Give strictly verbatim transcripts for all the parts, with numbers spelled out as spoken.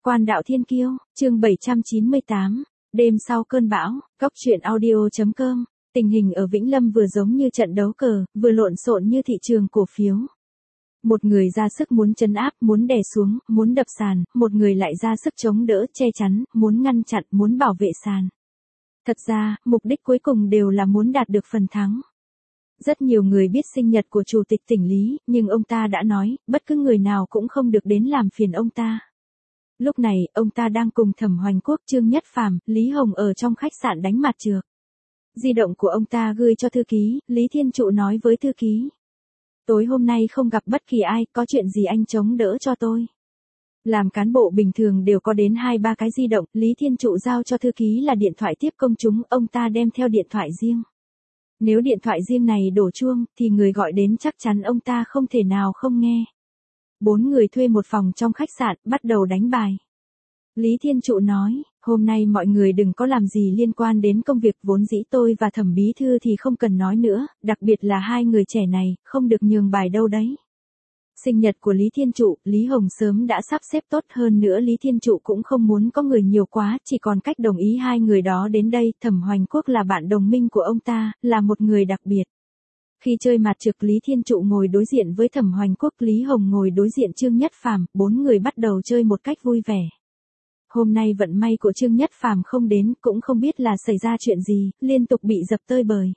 Quan đạo thiên kiêu, chương bảy trăm chín mươi tám, đêm sau cơn bão, góc truyện audio.com. Tình hình ở Vĩnh Lâm vừa giống như trận đấu cờ, vừa lộn xộn như thị trường cổ phiếu. Một người ra sức muốn trấn áp, muốn đè xuống, muốn đập sàn, một người lại ra sức chống đỡ, che chắn, muốn ngăn chặn, muốn bảo vệ sàn. Thật ra, mục đích cuối cùng đều là muốn đạt được phần thắng. Rất nhiều người biết sinh nhật của chủ tịch tỉnh Lý, nhưng ông ta đã nói, bất cứ người nào cũng không được đến làm phiền ông ta. Lúc này, ông ta đang cùng Thẩm Hoành Quốc, Trương Nhất Phàm, Lý Hồng ở trong khách sạn đánh mặt trược. Di động của ông ta gửi cho thư ký, Lý Thiên Trụ nói với thư ký. Tối hôm nay không gặp bất kỳ ai, có chuyện gì anh chống đỡ cho tôi. Làm cán bộ bình thường đều có đến hai ba cái di động, Lý Thiên Trụ giao cho thư ký là điện thoại tiếp công chúng, ông ta đem theo điện thoại riêng. Nếu điện thoại riêng này đổ chuông, thì người gọi đến chắc chắn ông ta không thể nào không nghe. Bốn người thuê một phòng trong khách sạn, bắt đầu đánh bài. Lý Thiên Trụ nói, hôm nay mọi người đừng có làm gì liên quan đến công việc, vốn dĩ tôi và Thẩm bí thư thì không cần nói nữa, đặc biệt là hai người trẻ này, không được nhường bài đâu đấy. Sinh nhật của Lý Thiên Trụ, Lý Hồng sớm đã sắp xếp tốt, hơn nữa Lý Thiên Trụ cũng không muốn có người nhiều quá, chỉ còn cách đồng ý hai người đó đến đây. Thẩm Hoành Quốc là bạn đồng minh của ông ta, là một người đặc biệt. Khi chơi mặt trược, Lý Thiên Trụ ngồi đối diện với Thẩm Hoành Quốc, Lý Hồng ngồi đối diện Trương Nhất Phàm, bốn người bắt đầu chơi một cách vui vẻ. Hôm nay vận may của Trương Nhất Phàm không đến, cũng không biết là xảy ra chuyện gì, liên tục bị dập tơi bời.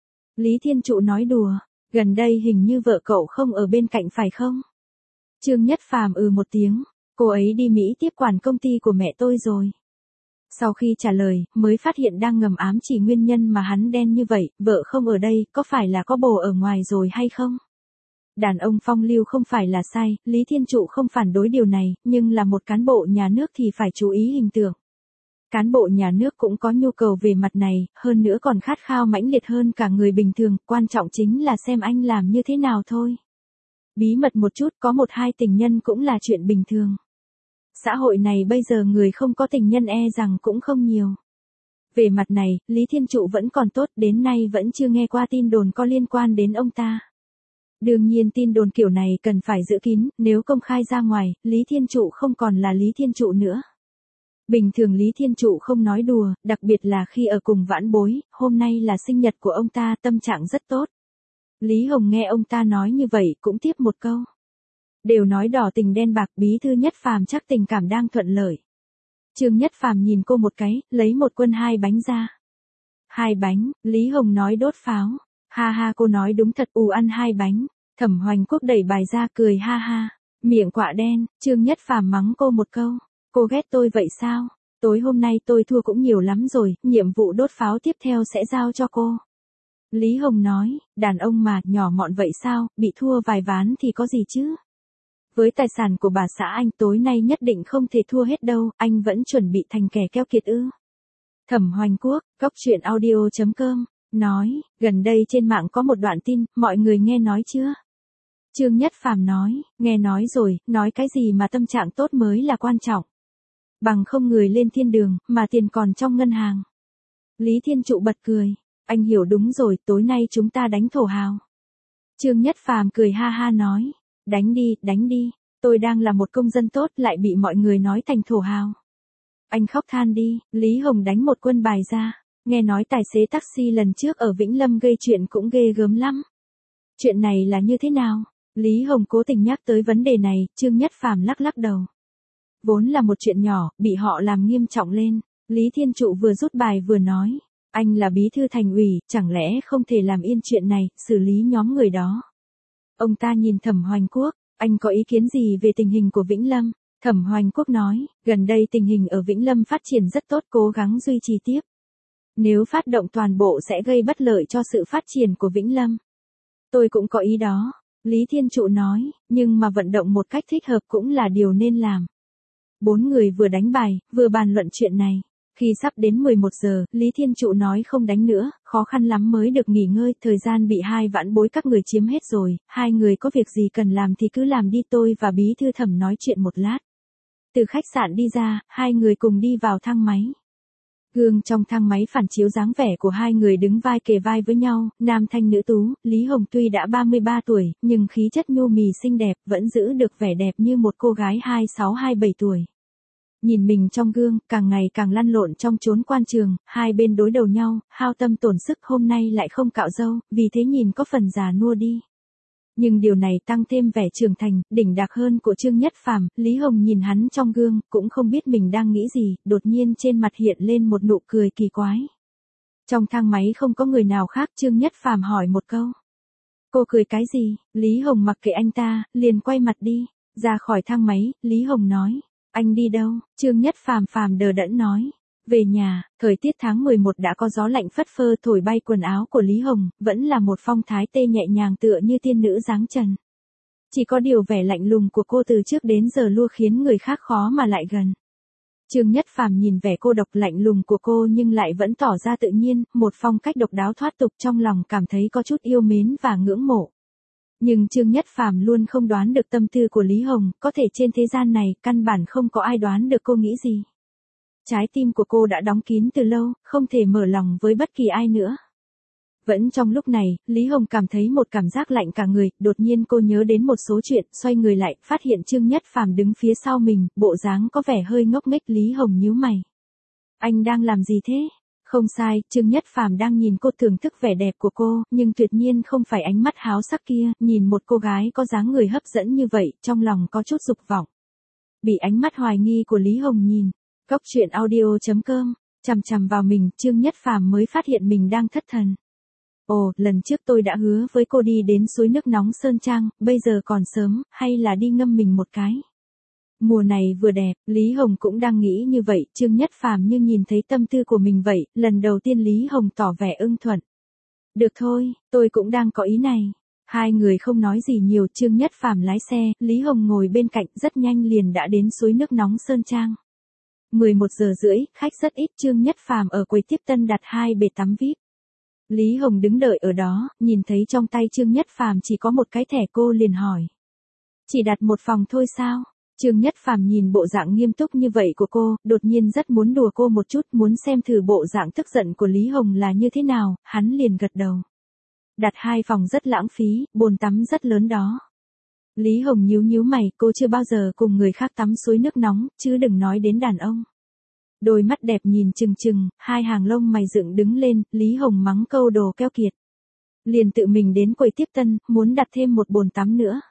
Lý Thiên Trụ nói đùa, gần đây hình như vợ cậu không ở bên cạnh phải không? Trương Nhất Phàm ừ một tiếng, cô ấy đi Mỹ tiếp quản công ty của mẹ tôi rồi. Sau khi trả lời, mới phát hiện đang ngầm ám chỉ nguyên nhân mà hắn đen như vậy, vợ không ở đây, có phải là có bồ ở ngoài rồi hay không? Đàn ông phong lưu không phải là sai, Lý Thiên Trụ không phản đối điều này, nhưng là một cán bộ nhà nước thì phải chú ý hình tượng. Cán bộ nhà nước cũng có nhu cầu về mặt này, hơn nữa còn khát khao mãnh liệt hơn cả người bình thường, quan trọng chính là xem anh làm như thế nào thôi. Bí mật một chút, có một hai tình nhân cũng là chuyện bình thường. Xã hội này bây giờ người không có tình nhân e rằng cũng không nhiều. Về mặt này, Lý Thiên Trụ vẫn còn tốt, đến nay vẫn chưa nghe qua tin đồn có liên quan đến ông ta. Đương nhiên tin đồn kiểu này cần phải giữ kín, nếu công khai ra ngoài, Lý Thiên Trụ không còn là Lý Thiên Trụ nữa. Bình thường Lý Thiên Trụ không nói đùa, đặc biệt là khi ở cùng vãn bối, hôm nay là sinh nhật của ông ta, tâm trạng rất tốt. Lý Hồng nghe ông ta nói như vậy cũng tiếp một câu. Đều nói đỏ tình đen bạc, bí thư Nhất Phàm chắc tình cảm đang thuận lợi. Trương Nhất Phàm nhìn cô một cái, lấy một quân hai bánh ra. Hai bánh, Lý Hồng nói đốt pháo. Ha ha, cô nói đúng thật, ù ăn hai bánh. Thẩm Hoành Quốc đẩy bài ra cười ha ha. Miệng quạ đen, Trương Nhất Phàm mắng cô một câu. Cô ghét tôi vậy sao? Tối hôm nay tôi thua cũng nhiều lắm rồi, nhiệm vụ đốt pháo tiếp theo sẽ giao cho cô. Lý Hồng nói, đàn ông mà, nhỏ mọn vậy sao, bị thua vài ván thì có gì chứ? Với tài sản của bà xã anh tối nay nhất định không thể thua hết đâu, anh vẫn chuẩn bị thành kẻ keo kiệt ư. Thẩm Hoành Quốc, góc truyện audio.com, nói, gần đây trên mạng có một đoạn tin, mọi người nghe nói chưa? Trương Nhất Phàm nói, nghe nói rồi, nói cái gì mà tâm trạng tốt mới là quan trọng. Bằng không người lên thiên đường, mà tiền còn trong ngân hàng. Lý Thiên Trụ bật cười, anh hiểu đúng rồi, tối nay chúng ta đánh thổ hào. Trương Nhất Phàm cười ha ha nói, đánh đi, đánh đi, tôi đang là một công dân tốt lại bị mọi người nói thành thổ hào. Anh khóc than đi, Lý Hồng đánh một quân bài ra, nghe nói tài xế taxi lần trước ở Vĩnh Lâm gây chuyện cũng ghê gớm lắm. Chuyện này là như thế nào? Lý Hồng cố tình nhắc tới vấn đề này, Trương Nhất Phàm lắc lắc đầu. Vốn là một chuyện nhỏ, bị họ làm nghiêm trọng lên, Lý Thiên Trụ vừa rút bài vừa nói, anh là bí thư thành ủy, chẳng lẽ không thể làm yên chuyện này, xử lý nhóm người đó. Ông ta nhìn Thẩm Hoành Quốc, anh có ý kiến gì về tình hình của Vĩnh Lâm? Thẩm Hoành Quốc nói, gần đây tình hình ở Vĩnh Lâm phát triển rất tốt, cố gắng duy trì tiếp. Nếu phát động toàn bộ sẽ gây bất lợi cho sự phát triển của Vĩnh Lâm. Tôi cũng có ý đó, Lý Thiên Trụ nói, nhưng mà vận động một cách thích hợp cũng là điều nên làm. Bốn người vừa đánh bài, vừa bàn luận chuyện này. Khi sắp đến mười một giờ, Lý Thiên Trụ nói không đánh nữa, khó khăn lắm mới được nghỉ ngơi, thời gian bị hai vãn bối các người chiếm hết rồi, hai người có việc gì cần làm thì cứ làm đi, tôi và bí thư Thẩm nói chuyện một lát. Từ khách sạn đi ra, hai người cùng đi vào thang máy. Gương trong thang máy phản chiếu dáng vẻ của hai người đứng vai kề vai với nhau, nam thanh nữ tú, Lý Hồng tuy đã ba mươi ba tuổi, nhưng khí chất nhu mì xinh đẹp, vẫn giữ được vẻ đẹp như một cô gái hai sáu hai bảy tuổi. Nhìn mình trong gương, càng ngày càng lăn lộn trong chốn quan trường, hai bên đối đầu nhau, hao tâm tổn sức hôm nay lại không cạo râu, vì thế nhìn có phần già nua đi. Nhưng điều này tăng thêm vẻ trưởng thành, đỉnh đạc hơn của Trương Nhất Phàm. Lý Hồng nhìn hắn trong gương, cũng không biết mình đang nghĩ gì, đột nhiên trên mặt hiện lên một nụ cười kỳ quái. Trong thang máy không có người nào khác, Trương Nhất Phàm hỏi một câu. Cô cười cái gì? Lý Hồng mặc kệ anh ta, liền quay mặt đi. Ra khỏi thang máy, Lý Hồng nói. Anh đi đâu? Trương Nhất Phàm phàm đờ đẫn nói. Về nhà. Thời tiết tháng mười một đã có gió lạnh phất phơ thổi bay quần áo của Lý Hồng, vẫn là một phong thái tê nhẹ nhàng tựa như tiên nữ dáng trần. Chỉ có điều vẻ lạnh lùng của cô từ trước đến giờ luôn khiến người khác khó mà lại gần. Trương Nhất Phàm nhìn vẻ cô độc lạnh lùng của cô nhưng lại vẫn tỏ ra tự nhiên, một phong cách độc đáo thoát tục, trong lòng cảm thấy có chút yêu mến và ngưỡng mộ. Nhưng Trương Nhất Phàm luôn không đoán được tâm tư của Lý Hồng, có thể trên thế gian này, căn bản không có ai đoán được cô nghĩ gì. Trái tim của cô đã đóng kín từ lâu, không thể mở lòng với bất kỳ ai nữa. Vẫn trong lúc này, Lý Hồng cảm thấy một cảm giác lạnh cả người, đột nhiên cô nhớ đến một số chuyện, xoay người lại, phát hiện Trương Nhất Phàm đứng phía sau mình, bộ dáng có vẻ hơi ngốc nghếch. Lý Hồng nhíu mày. Anh đang làm gì thế? Không sai, Trương Nhất Phàm đang nhìn cô, thưởng thức vẻ đẹp của cô, nhưng tuyệt nhiên không phải ánh mắt háo sắc kia, nhìn một cô gái có dáng người hấp dẫn như vậy, trong lòng có chút dục vọng. Bị ánh mắt hoài nghi của Lý Hồng nhìn, Cốc truyện audio chấm com, chằm chằm vào mình, Trương Nhất Phàm mới phát hiện mình đang thất thần. Ồ, lần trước tôi đã hứa với cô đi đến suối nước nóng Sơn Trang, bây giờ còn sớm, hay là đi ngâm mình một cái. Mùa này vừa đẹp, Lý Hồng cũng đang nghĩ như vậy, Trương Nhất Phàm như nhìn thấy tâm tư của mình vậy, lần đầu tiên Lý Hồng tỏ vẻ ưng thuận. Được thôi, tôi cũng đang có ý này. Hai người không nói gì nhiều, Trương Nhất Phàm lái xe, Lý Hồng ngồi bên cạnh, rất nhanh liền đã đến suối nước nóng Sơn Trang. mười một giờ rưỡi, khách rất ít, Trương Nhất Phàm ở quầy tiếp tân đặt hai bể tắm vi ai pi. Lý Hồng đứng đợi ở đó, nhìn thấy trong tay Trương Nhất Phàm chỉ có một cái thẻ, cô liền hỏi. Chỉ đặt một phòng thôi sao? Trương Nhất Phàm nhìn bộ dạng nghiêm túc như vậy của cô, đột nhiên rất muốn đùa cô một chút, muốn xem thử bộ dạng tức giận của Lý Hồng là như thế nào, hắn liền gật đầu. Đặt hai phòng rất lãng phí, bồn tắm rất lớn đó. Lý Hồng nhíu nhíu mày, cô chưa bao giờ cùng người khác tắm suối nước nóng, chứ đừng nói đến đàn ông. Đôi mắt đẹp nhìn chừng chừng, hai hàng lông mày dựng đứng lên, Lý Hồng mắng câu đồ keo kiệt. Liền tự mình đến quầy tiếp tân, muốn đặt thêm một bồn tắm nữa.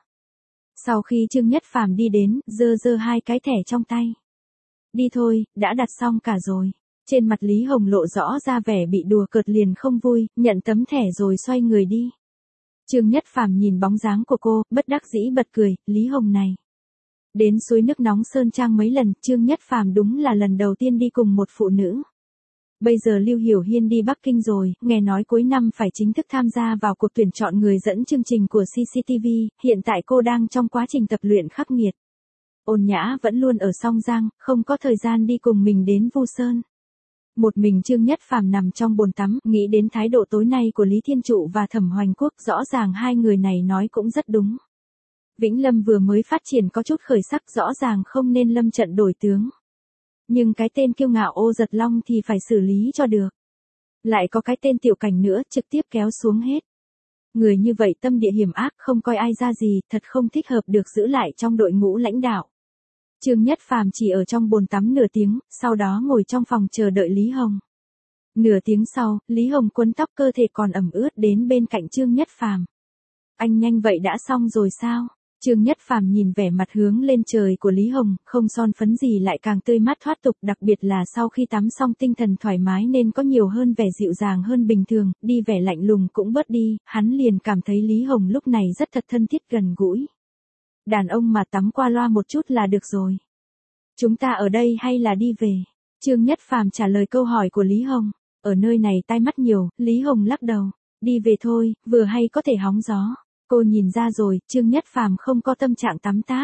Sau khi Trương Nhất Phàm đi đến, giơ giơ hai cái thẻ trong tay. Đi thôi, đã đặt xong cả rồi. Trên mặt Lý Hồng lộ rõ ra vẻ bị đùa cợt, liền không vui, nhận tấm thẻ rồi xoay người đi. Trương Nhất Phàm nhìn bóng dáng của cô, bất đắc dĩ bật cười, Lý Hồng này. Đến suối nước nóng Sơn Trang mấy lần, Trương Nhất Phàm đúng là lần đầu tiên đi cùng một phụ nữ. Bây giờ Lưu Hiểu Hiên đi Bắc Kinh rồi, nghe nói cuối năm phải chính thức tham gia vào cuộc tuyển chọn người dẫn chương trình của xê xê tê vê, hiện tại cô đang trong quá trình tập luyện khắc nghiệt. Ôn Nhã vẫn luôn ở Song Giang, không có thời gian đi cùng mình đến Vu Sơn. Một mình Trương Nhất Phàm nằm trong bồn tắm, nghĩ đến thái độ tối nay của Lý Thiên Trụ và Thẩm Hoành Quốc, rõ ràng hai người này nói cũng rất đúng. Vĩnh Lâm vừa mới phát triển có chút khởi sắc, rõ ràng không nên lâm trận đổi tướng. Nhưng cái tên kiêu ngạo Ô Giật Long thì phải xử lý cho được. Lại có cái tên Tiểu Cảnh nữa, trực tiếp kéo xuống hết. Người như vậy tâm địa hiểm ác, không coi ai ra gì, thật không thích hợp được giữ lại trong đội ngũ lãnh đạo. Trương Nhất Phàm chỉ ở trong bồn tắm nửa tiếng, sau đó ngồi trong phòng chờ đợi Lý Hồng. Nửa tiếng sau, Lý Hồng quấn tóc, cơ thể còn ẩm ướt đến bên cạnh Trương Nhất Phàm. Anh nhanh vậy đã xong rồi sao? Trương Nhất Phàm nhìn vẻ mặt hướng lên trời của Lý Hồng, không son phấn gì lại càng tươi mát thoát tục, đặc biệt là sau khi tắm xong tinh thần thoải mái nên có nhiều hơn vẻ dịu dàng hơn bình thường, đi vẻ lạnh lùng cũng bớt đi, hắn liền cảm thấy Lý Hồng lúc này rất thật thân thiết gần gũi. Đàn ông mà tắm qua loa một chút là được rồi. Chúng ta ở đây hay là đi về? Trương Nhất Phàm trả lời câu hỏi của Lý Hồng. Ở nơi này tai mắt nhiều, Lý Hồng lắc đầu. Đi về thôi, vừa hay có thể hóng gió. Cô nhìn ra rồi, Trương Nhất Phàm không có tâm trạng tắm táp.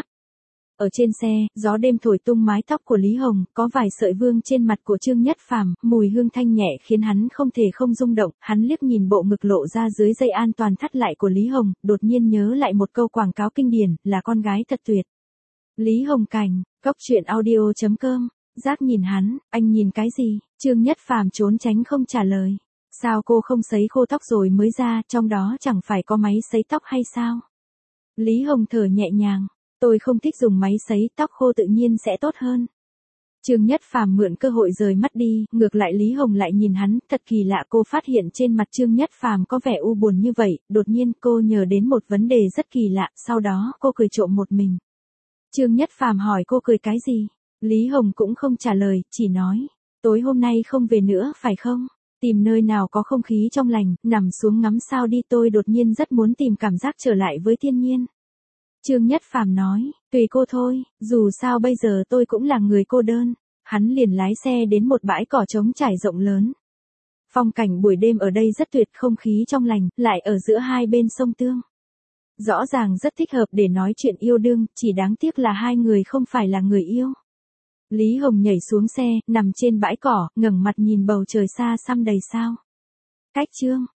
Ở trên xe, gió đêm thổi tung mái tóc của Lý Hồng, có vài sợi vương trên mặt của Trương Nhất Phàm, mùi hương thanh nhẹ khiến hắn không thể không rung động, hắn liếc nhìn bộ ngực lộ ra dưới dây an toàn thắt lại của Lý Hồng, đột nhiên nhớ lại một câu quảng cáo kinh điển, là con gái thật tuyệt. Lý Hồng Cảnh, Cốc truyện audio chấm com, Giác nhìn hắn, anh nhìn cái gì? Trương Nhất Phàm trốn tránh không trả lời. Sao cô không sấy khô tóc rồi mới ra, trong đó chẳng phải có máy sấy tóc hay sao? Lý Hồng thở nhẹ nhàng, tôi không thích dùng máy sấy tóc khô, tự nhiên sẽ tốt hơn. Trương Nhất Phàm mượn cơ hội rời mắt đi, ngược lại Lý Hồng lại nhìn hắn, thật kỳ lạ, cô phát hiện trên mặt Trương Nhất Phàm có vẻ u buồn như vậy, đột nhiên cô nhớ đến một vấn đề rất kỳ lạ, sau đó cô cười trộm một mình. Trương Nhất Phàm hỏi cô cười cái gì? Lý Hồng cũng không trả lời, chỉ nói, tối hôm nay không về nữa phải không? Tìm nơi nào có không khí trong lành, nằm xuống ngắm sao đi, tôi đột nhiên rất muốn tìm cảm giác trở lại với thiên nhiên. Trương Nhất Phàm nói, tùy cô thôi, dù sao bây giờ tôi cũng là người cô đơn. Hắn liền lái xe đến một bãi cỏ trống trải rộng lớn. Phong cảnh buổi đêm ở đây rất tuyệt, không khí trong lành, lại ở giữa hai bên sông Tương. Rõ ràng rất thích hợp để nói chuyện yêu đương, chỉ đáng tiếc là hai người không phải là người yêu. Lý Hồng nhảy xuống xe, nằm trên bãi cỏ, ngẩng mặt nhìn bầu trời xa xăm đầy sao. Cách chương